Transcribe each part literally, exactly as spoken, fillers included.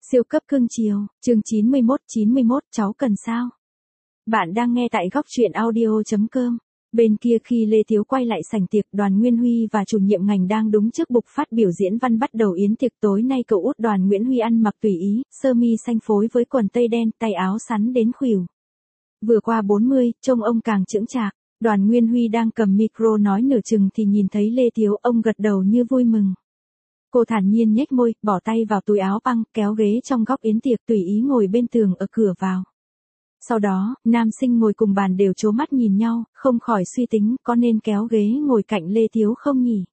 Siêu cấp cưng chiều, chương chín mươi mốt, chín mươi mốt, cháu cần sao? Bạn đang nghe tại góc truyện audio chấm com. Bên kia khi Lê Thiếu quay lại sảnh tiệc, Đoàn Nguyên Huy và chủ nhiệm ngành đang đúng trước bục phát biểu diễn văn bắt đầu yến tiệc. Tối nay cậu út Đoàn Nguyễn Huy ăn mặc tùy ý, sơ mi xanh phối với quần tây đen, tay áo sắn đến khuỷu. Vừa qua bốn mươi, trông ông càng chững chạc. Đoàn Nguyên Huy đang cầm micro nói nửa chừng thì nhìn thấy Lê Thiếu, ông gật đầu như vui mừng. Cô thản nhiên nhếch môi, bỏ tay vào túi áo băng, kéo ghế trong góc yến tiệc tùy ý ngồi bên tường ở cửa vào. Sau đó, nam sinh ngồi cùng bàn đều trố mắt nhìn nhau, không khỏi suy tính có nên kéo ghế ngồi cạnh Lê Thiếu không nhỉ?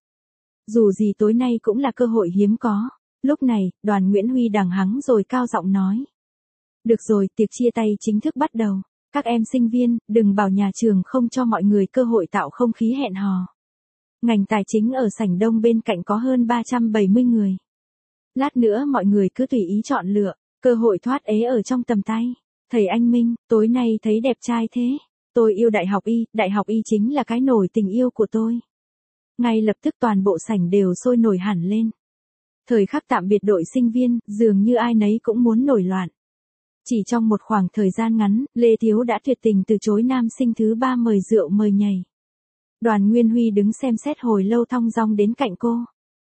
Dù gì tối nay cũng là cơ hội hiếm có. Lúc này, Đoàn Nguyễn Huy đằng hắng rồi cao giọng nói. Được rồi, tiệc chia tay chính thức bắt đầu. Các em sinh viên, đừng bảo nhà trường không cho mọi người cơ hội tạo không khí hẹn hò. Ngành tài chính ở sảnh đông bên cạnh có hơn ba trăm bảy mươi người. Lát nữa mọi người cứ tùy ý chọn lựa, cơ hội thoát ế ở trong tầm tay. Thầy anh Minh, tối nay thấy đẹp trai thế. Tôi yêu đại học y, đại học y chính là cái nổi tình yêu của tôi. Ngay lập tức toàn bộ sảnh đều sôi nổi hẳn lên. Thời khắc tạm biệt đội sinh viên, dường như ai nấy cũng muốn nổi loạn. Chỉ trong một khoảng thời gian ngắn, Lê Thiếu đã tuyệt tình từ chối nam sinh thứ ba mời rượu mời nhảy. Đoàn Nguyên Huy đứng xem xét hồi lâu thong dong đến cạnh cô.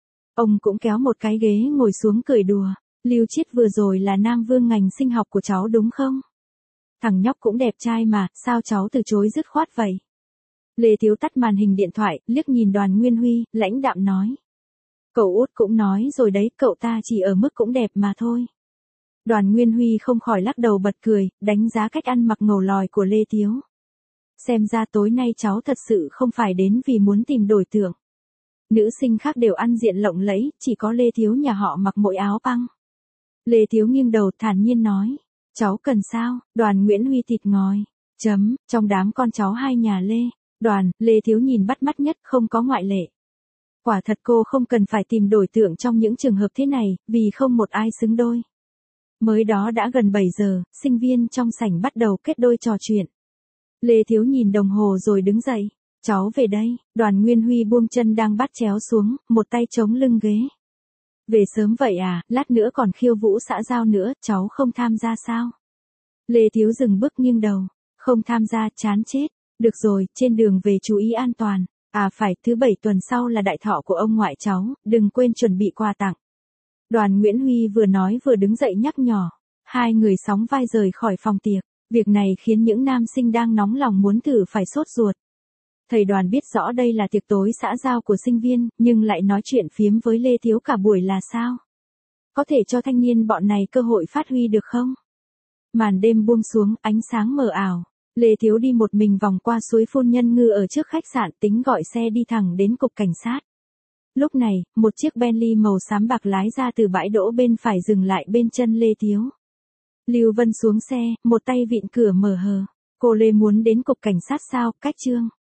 Ông cũng kéo một cái ghế ngồi xuống cười đùa. Lưu Chiết vừa rồi là nam vương ngành sinh học của cháu đúng không? Thằng nhóc cũng đẹp trai mà, sao cháu từ chối dứt khoát vậy? Lê Thiếu tắt màn hình điện thoại, liếc nhìn Đoàn Nguyên Huy, lãnh đạm nói. Cậu út cũng nói rồi đấy, cậu ta chỉ ở mức cũng đẹp mà thôi. Đoàn Nguyên Huy không khỏi lắc đầu bật cười, đánh giá cách ăn mặc ngầu lòi của Lê Thiếu. Xem ra tối nay cháu thật sự không phải đến vì muốn tìm đổi tượng. Nữ sinh khác đều ăn diện lộng lẫy, chỉ có Lê Thiếu nhà họ mặc mỗi áo băng. Lê Thiếu nghiêng đầu thản nhiên nói. Cháu cần sao? Đoàn Nguyễn Huy thịt ngòi. Chấm, trong đám con cháu hai nhà Lê. Đoàn, Lê Thiếu nhìn bắt mắt nhất, không có ngoại lệ. Quả thật cô không cần phải tìm đổi tượng trong những trường hợp thế này, vì không một ai xứng đôi. Mới đó đã gần bảy giờ, sinh viên trong sảnh bắt đầu kết đôi trò chuyện. Lê Thiếu nhìn đồng hồ rồi đứng dậy. Cháu về đây. Đoàn Nguyên Huy buông chân đang bắt chéo xuống, một tay chống lưng ghế. Về sớm vậy à, lát nữa còn khiêu vũ xã giao nữa, cháu không tham gia sao? Lê Thiếu dừng bước nghiêng đầu. Không tham gia, chán chết. Được rồi, trên đường về chú ý an toàn. À phải, thứ bảy tuần sau là đại thọ của ông ngoại cháu, đừng quên chuẩn bị quà tặng. Đoàn Nguyễn Huy vừa nói vừa đứng dậy nhắc nhở. Hai người sóng vai rời khỏi phòng tiệc. Việc này khiến những nam sinh đang nóng lòng muốn thử phải sốt ruột. Thầy Đoàn biết rõ đây là tiệc tối xã giao của sinh viên, nhưng lại nói chuyện phiếm với Lê Thiếu cả buổi là sao? Có thể cho thanh niên bọn này cơ hội phát huy được không? Màn đêm buông xuống, ánh sáng mờ ảo. Lê Thiếu đi một mình vòng qua suối Phun Nhân Ngư ở trước khách sạn, tính gọi xe đi thẳng đến cục cảnh sát. Lúc này, một chiếc Bentley màu xám bạc lái ra từ bãi đỗ bên phải dừng lại bên chân Lê Thiếu. Lưu Vân xuống xe, một tay vịn cửa mở hờ. Cô Lê muốn đến cục cảnh sát sao, cách Trương?